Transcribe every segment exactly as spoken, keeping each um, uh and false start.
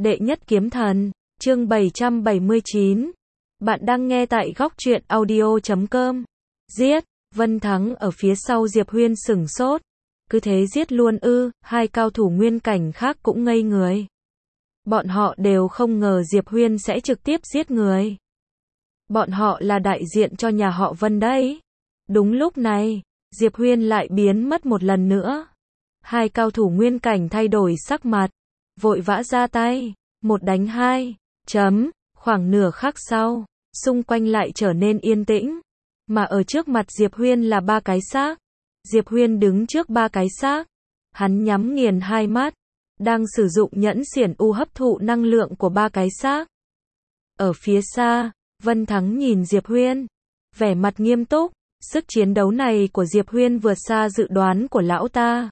Đệ nhất kiếm thần, chương bảy trăm bảy mươi chín. Bạn đang nghe tại góc truyện audio chấm com. Giết, Vân Thắng ở phía sau Diệp Huyên sửng sốt. Cứ thế giết luôn ư? Hai cao thủ nguyên cảnh khác cũng ngây người. Bọn họ đều không ngờ Diệp Huyên sẽ trực tiếp giết người. Bọn họ là đại diện cho nhà họ Vân đấy. Đúng lúc này, Diệp Huyên lại biến mất một lần nữa. Hai cao thủ nguyên cảnh thay đổi sắc mặt, vội vã ra tay, một đánh hai, chấm, khoảng nửa khắc sau, xung quanh lại trở nên yên tĩnh, mà ở trước mặt Diệp Huyên là ba cái xác. Diệp Huyên đứng trước ba cái xác, hắn nhắm nghiền hai mắt, đang sử dụng nhẫn xiển u hấp thụ năng lượng của ba cái xác. Ở phía xa, Vân Thắng nhìn Diệp Huyên, vẻ mặt nghiêm túc, sức chiến đấu này của Diệp Huyên vượt xa dự đoán của lão ta.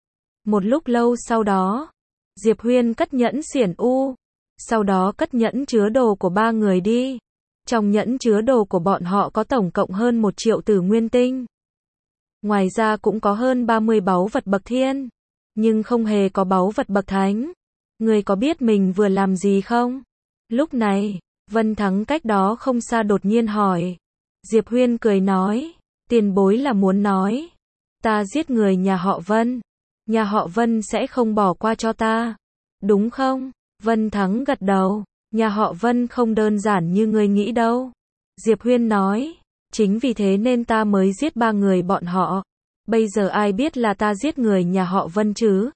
Một lúc lâu sau đó, Diệp Huyên cất nhẫn xiển u, sau đó cất nhẫn chứa đồ của ba người đi. Trong nhẫn chứa đồ của bọn họ có tổng cộng hơn một triệu tử nguyên tinh. Ngoài ra cũng có hơn ba mươi báu vật bậc thiên, nhưng không hề có báu vật bậc thánh. Người có biết mình vừa làm gì không? Lúc này, Vân Thắng cách đó không xa đột nhiên hỏi. Diệp Huyên cười nói, tiền bối là muốn nói, ta giết người nhà họ Vân, nhà họ Vân sẽ không bỏ qua cho ta, đúng không? Vân Thắng gật đầu, nhà họ Vân không đơn giản như ngươi nghĩ đâu. Diệp Huyên nói, chính vì thế nên ta mới giết ba người bọn họ. Bây giờ ai biết là ta giết người nhà họ Vân chứ?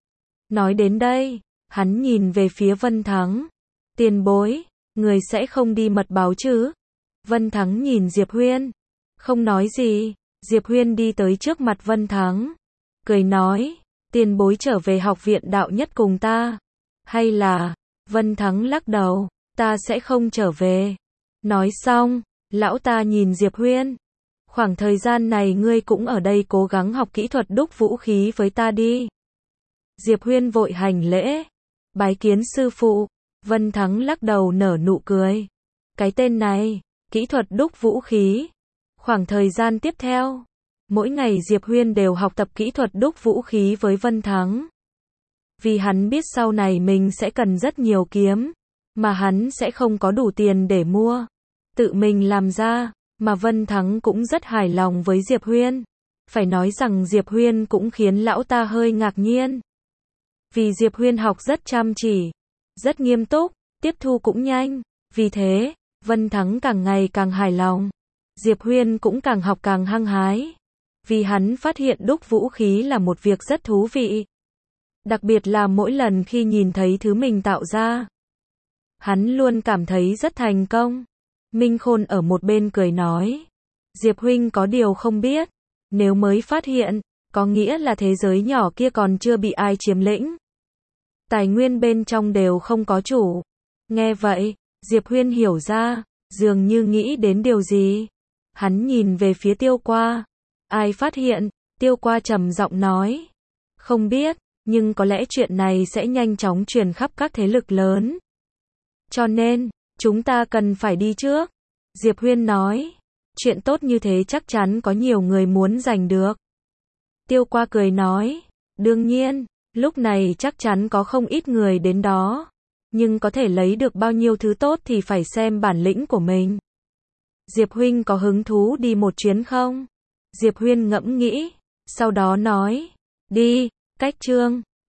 Nói đến đây, hắn nhìn về phía Vân Thắng. Tiền bối, người sẽ không đi mật báo chứ? Vân Thắng nhìn Diệp Huyên, không nói gì. Diệp Huyên đi tới trước mặt Vân Thắng, cười nói, tiền bối trở về học viện đạo nhất cùng ta. Hay là, Vân Thắng lắc đầu, ta sẽ không trở về. Nói xong, lão ta nhìn Diệp Huyên, khoảng thời gian này ngươi cũng ở đây cố gắng học kỹ thuật đúc vũ khí với ta đi. Diệp Huyên vội hành lễ, bái kiến sư phụ. Vân Thắng lắc đầu nở nụ cười. Cái tên này, kỹ thuật đúc vũ khí. Khoảng thời gian tiếp theo, mỗi ngày Diệp Huyên đều học tập kỹ thuật đúc vũ khí với Vân Thắng. Vì hắn biết sau này mình sẽ cần rất nhiều kiếm, mà hắn sẽ không có đủ tiền để mua. Tự mình làm ra, mà Vân Thắng cũng rất hài lòng với Diệp Huyên. Phải nói rằng Diệp Huyên cũng khiến lão ta hơi ngạc nhiên. Vì Diệp Huyên học rất chăm chỉ, rất nghiêm túc, tiếp thu cũng nhanh. Vì thế, Vân Thắng càng ngày càng hài lòng. Diệp Huyên cũng càng học càng hăng hái. Vì hắn phát hiện đúc vũ khí là một việc rất thú vị. Đặc biệt là mỗi lần khi nhìn thấy thứ mình tạo ra, hắn luôn cảm thấy rất thành công. Minh Khôn ở một bên cười nói, Diệp huynh có điều không biết, nếu mới phát hiện, có nghĩa là thế giới nhỏ kia còn chưa bị ai chiếm lĩnh. Tài nguyên bên trong đều không có chủ. Nghe vậy, Diệp Huyên hiểu ra, dường như nghĩ đến điều gì. Hắn nhìn về phía Tiêu Qua. Ai phát hiện? Tiêu Qua trầm giọng nói, không biết, nhưng có lẽ chuyện này sẽ nhanh chóng truyền khắp các thế lực lớn. Cho nên, chúng ta cần phải đi trước. Diệp Huyên nói, chuyện tốt như thế chắc chắn có nhiều người muốn giành được. Tiêu Qua cười nói, đương nhiên, lúc này chắc chắn có không ít người đến đó. Nhưng có thể lấy được bao nhiêu thứ tốt thì phải xem bản lĩnh của mình. Diệp huynh có hứng thú đi một chuyến không? Diệp Huyên ngẫm nghĩ, sau đó nói, đi. Cách chương